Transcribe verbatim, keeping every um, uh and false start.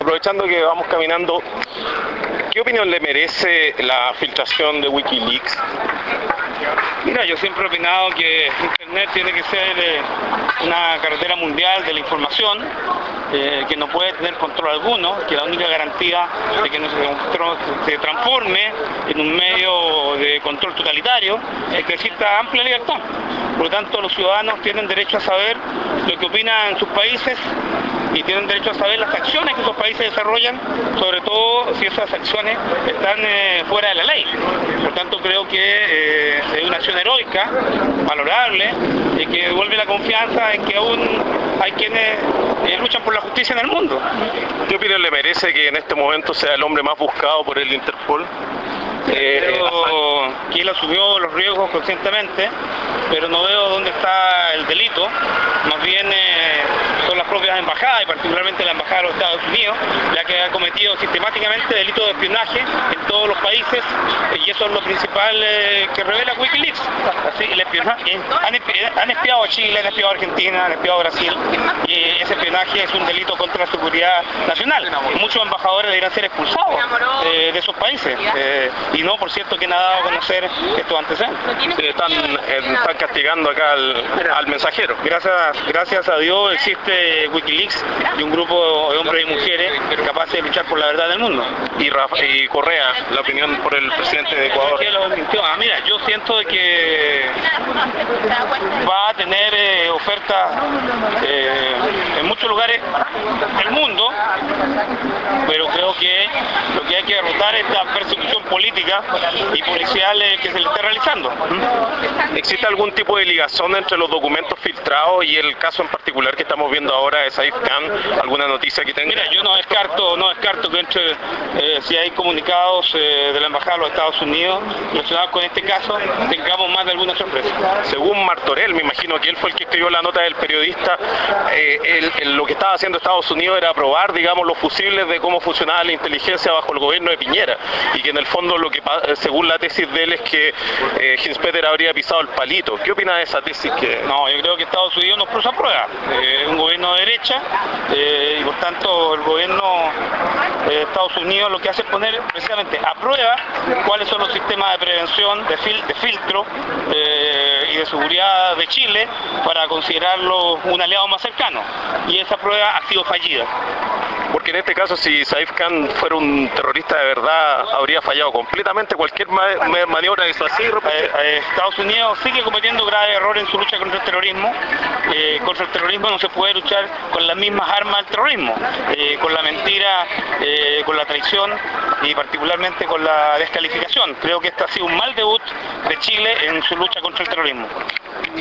Aprovechando que vamos caminando, ¿qué opinión le merece la filtración de Wikileaks? Mira, yo siempre he opinado que Internet tiene que ser eh, una carretera mundial de la información, eh, que no puede tener control alguno, que la única garantía de que no se, se transforme en un medio de control totalitario es que exista amplia libertad. Por lo tanto, los ciudadanos tienen derecho a saber lo que opinan en sus países y tienen derecho a saber las acciones que esos países desarrollan, sobre todo si esas acciones están eh, fuera de la ley. Por tanto, creo que eh, es una acción heroica, valorable, y que devuelve la confianza en que aún hay quienes eh, luchan por la justicia en el mundo. ¿Qué opinión le merece que en este momento sea el hombre más buscado por el Interpol? Eh, creo que él asumió los riesgos conscientemente, pero no veo dónde está el delito. Más bien eh, son las propias embajadas, y particularmente la embajada de los Estados Unidos, la que ha cometido sistemáticamente delitos de espionaje en todos los países, y eso es lo principal eh, que revela Wikileaks. Así, el espionaje, han, han espiado a Chile, han espiado a Argentina, han espiado a Brasil, y ese espionaje es un delito contra la seguridad nacional. Muchos embajadores deberían ser expulsados eh, de esos países. Eh, y no, por cierto, que no ha dado a conocer estos antecedentes. Sí, están, eh, están castigando acá al, al mensajero. Gracias, gracias a Dios existe Wikileaks y un grupo de hombres y mujeres capaces de luchar por la verdad del mundo. Y, Rafa, y Correa, la opinión por el presidente de Ecuador. Ah, mira, yo siento de que va a tener eh, ofertas eh, en muchos lugares del mundo, pero creo que lo que hay que derrotar es la persecución política y policial eh, que se le está realizando. ¿Existe algún tipo de ligación entre los documentos filtrados y el caso en particular que estamos viendo ahora de Saif Khan? ¿Alguna noticia que tenga? Mira, yo no descarto, no descarto que entre, eh, si hay comunicados eh, de la Embajada de los Estados Unidos relacionados con este caso, tengamos más de alguna sorpresa. Según Martorell, me imagino que él fue el que escribió la nota del periodista, eh, él, él, lo que estaba haciendo Estados Unidos era probar, digamos, los fusibles de cómo funcionaba la inteligencia bajo el gobierno de Piñera, y que en el fondo lo que, según la tesis de él, es que eh, Hinspeter habría pisado el palito. ¿Qué opina de esa tesis? Que... No, yo creo que Estados Unidos nos puso a prueba. Es eh, un gobierno de derecha eh, y por tanto el gobierno de Estados Unidos lo que hace es poner precisamente a prueba cuáles son los sistemas de prevención, de, fil de filtro eh, y de seguridad de Chile para considerarlo un aliado más cercano. Y esa prueba ha sido fallida. Porque en este caso, si Saif Khan fuera un terrorista de verdad, habría fallado completamente cualquier ma maniobra de eso así. Eh, Estados Unidos sigue cometiendo graves errores en su lucha contra el terrorismo. Eh, contra el terrorismo no se puede luchar con las mismas armas del terrorismo, eh, con la mentira, eh, con la traición y particularmente con la descalificación. Creo que este ha sido un mal debut de Chile en su lucha contra el terrorismo.